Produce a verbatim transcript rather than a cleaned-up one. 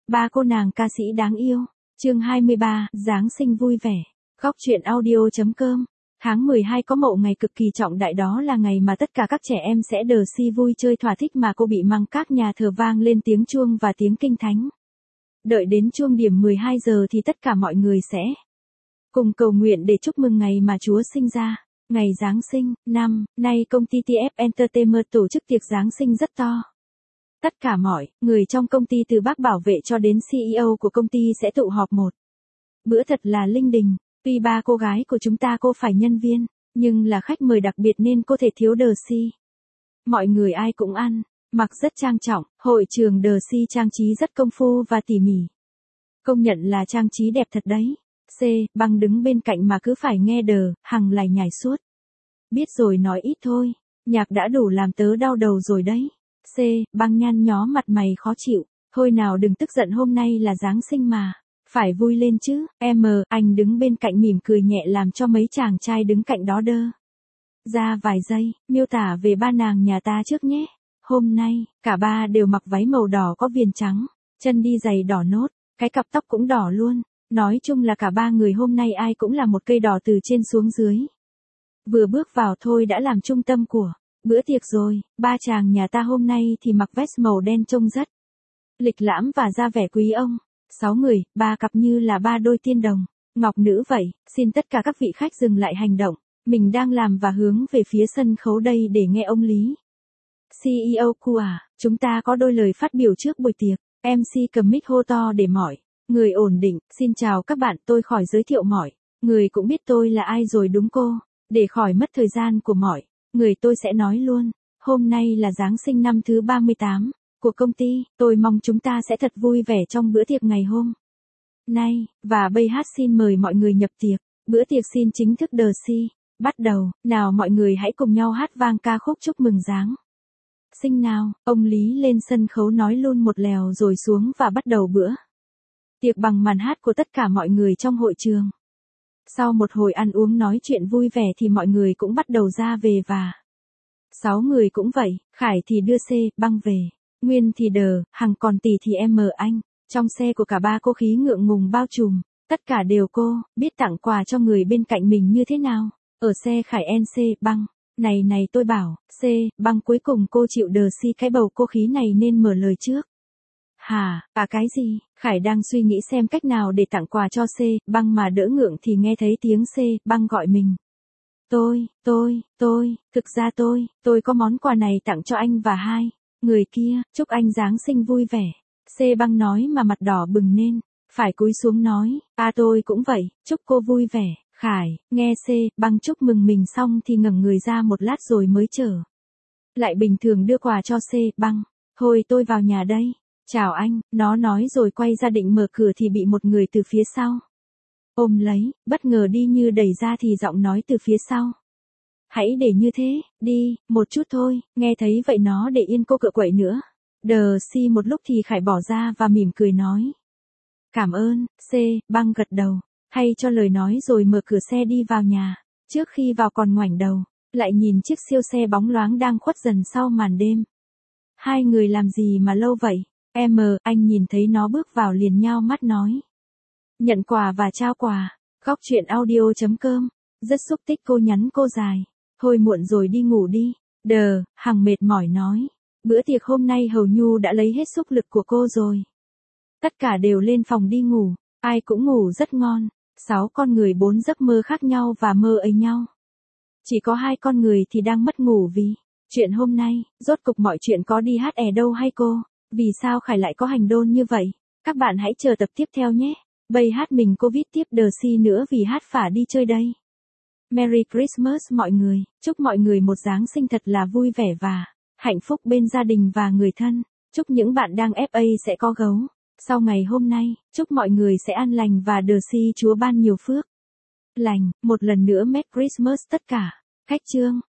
Ba cô nàng ca sĩ đáng yêu. Chương hai mươi ba, Giáng sinh vui vẻ. Góc truyện audio.com. Tháng mười hai có mậu ngày cực kỳ trọng đại, đó là ngày mà tất cả các trẻ em sẽ đờ si vui chơi thỏa thích mà cô bị mang các nhà thờ vang lên tiếng chuông và tiếng kinh thánh. Đợi đến chuông điểm mười hai giờ thì tất cả mọi người sẽ cùng cầu nguyện để chúc mừng ngày mà Chúa sinh ra. Ngày Giáng sinh, năm nay công ty tê ép Entertainment tổ chức tiệc Giáng sinh rất to. Tất cả mọi người trong công ty từ bác bảo vệ cho đến xê e ô của công ty sẽ tụ họp một bữa thật là linh đình. Tuy ba cô gái của chúng ta cô phải nhân viên, nhưng là khách mời đặc biệt nên cô thể thiếu đờ si. Mọi người ai cũng ăn, mặc rất trang trọng, hội trường đờ si trang trí rất công phu và tỉ mỉ. Công nhận là trang trí đẹp thật đấy. C. Băng đứng bên cạnh mà cứ phải nghe đờ, Hằng lải nhải suốt. Biết rồi nói ít thôi, nhạc đã đủ làm tớ đau đầu rồi đấy. C. Băng nhăn nhó mặt mày khó chịu. Thôi nào đừng tức giận, hôm nay là Giáng sinh mà. Phải vui lên chứ. M. Anh đứng bên cạnh mỉm cười nhẹ làm cho mấy chàng trai đứng cạnh đó đơ ra vài giây. Miêu tả về ba nàng nhà ta trước nhé. Hôm nay, cả ba đều mặc váy màu đỏ có viền trắng, chân đi giày đỏ nốt, cái cặp tóc cũng đỏ luôn. Nói chung là cả ba người hôm nay ai cũng là một cây đỏ từ trên xuống dưới. Vừa bước vào thôi đã làm trung tâm của bữa tiệc rồi. Ba chàng nhà ta hôm nay thì mặc vest màu đen trông rất lịch lãm và ra vẻ quý ông. Sáu người, ba cặp như là ba đôi tiên đồng, ngọc nữ vậy. Xin tất cả các vị khách dừng lại hành động mình đang làm và hướng về phía sân khấu đây để nghe ông Lý xê e ô của à, chúng ta có đôi lời phát biểu trước buổi tiệc. em xê cầm mic hô to để mọi người ổn định. Xin chào các bạn, tôi khỏi giới thiệu mọi người cũng biết tôi là ai rồi đúng cô. Để khỏi mất thời gian của mọi người tôi sẽ nói luôn. Hôm nay là Giáng sinh năm thứ ba mươi tám của công ty. Tôi mong chúng ta sẽ thật vui vẻ trong bữa tiệc ngày hôm nay. Và bây hát xin mời mọi người nhập tiệc. Bữa tiệc xin chính thức đờ si bắt đầu. Nào mọi người hãy cùng nhau hát vang ca khúc chúc mừng Giáng sinh nào. Ông Lý lên sân khấu nói luôn một lèo rồi xuống và bắt đầu bữa tiệc bằng màn hát của tất cả mọi người trong hội trường. Sau một hồi ăn uống nói chuyện vui vẻ thì mọi người cũng bắt đầu ra về và sáu người cũng vậy. Khải thì đưa C, Băng về. Nguyên thì đờ, Hằng còn Tỷ thì em M anh. Trong xe của cả ba cô khí ngượng ngùng bao trùm. Tất cả đều cô, biết tặng quà cho người bên cạnh mình như thế nào. Ở xe Khải en C, Băng. Này này tôi bảo, C, Băng cuối cùng cô chịu đờ si cái bầu cô khí này nên mở lời trước. Hả, à cái gì? Khải đang suy nghĩ xem cách nào để tặng quà cho C, Băng mà đỡ ngượng thì nghe thấy tiếng C, Băng gọi mình. Tôi, tôi, tôi, thực ra tôi, tôi có món quà này tặng cho anh và hai người kia, chúc anh Giáng sinh vui vẻ. C, Băng nói mà mặt đỏ bừng nên phải cúi xuống nói, à tôi cũng vậy, chúc cô vui vẻ. Khải, nghe C, Băng chúc mừng mình xong thì ngẩng người ra một lát rồi mới trở lại bình thường đưa quà cho C, Băng. Thôi tôi vào nhà đây. Chào anh, nó nói rồi quay ra định mở cửa thì bị một người từ phía sau ôm lấy, bất ngờ đi như đẩy ra thì giọng nói từ phía sau. Hãy để như thế, đi, một chút thôi. Nghe thấy vậy nó để yên cô cựa quậy nữa. Đờ si một lúc thì Khải bỏ ra và mỉm cười nói. Cảm ơn. C, Băng gật đầu, hay cho lời nói rồi mở cửa xe đi vào nhà. Trước khi vào còn ngoảnh đầu lại nhìn chiếc siêu xe bóng loáng đang khuất dần sau màn đêm. Hai người làm gì mà lâu vậy? Em, anh nhìn thấy nó bước vào liền nhao mắt nói. Nhận quà và trao quà. Góc truyện audio.com. Rất xúc tích cô nhắn cô dài. Thôi muộn rồi đi ngủ đi. Đờ, Hằng mệt mỏi nói. Bữa tiệc hôm nay hầu như đã lấy hết sức lực của cô rồi. Tất cả đều lên phòng đi ngủ. Ai cũng ngủ rất ngon. Sáu con người bốn giấc mơ khác nhau và mơ ấy nhau. Chỉ có hai con người thì đang mất ngủ vì chuyện hôm nay. Rốt cục mọi chuyện có đi hát ẻ đâu hay cô? Vì sao Khải lại có hành đôn như vậy? Các bạn hãy chờ tập tiếp theo nhé. Bây hát mình cô viết tiếp đờ si nữa vì hát phả đi chơi đây. Merry Christmas mọi người. Chúc mọi người một Giáng sinh thật là vui vẻ và hạnh phúc bên gia đình và người thân. Chúc những bạn đang ép a sẽ có gấu sau ngày hôm nay. Chúc mọi người sẽ an lành và đờ si Chúa ban nhiều phước lành. Một lần nữa Merry Christmas tất cả. Cách chương.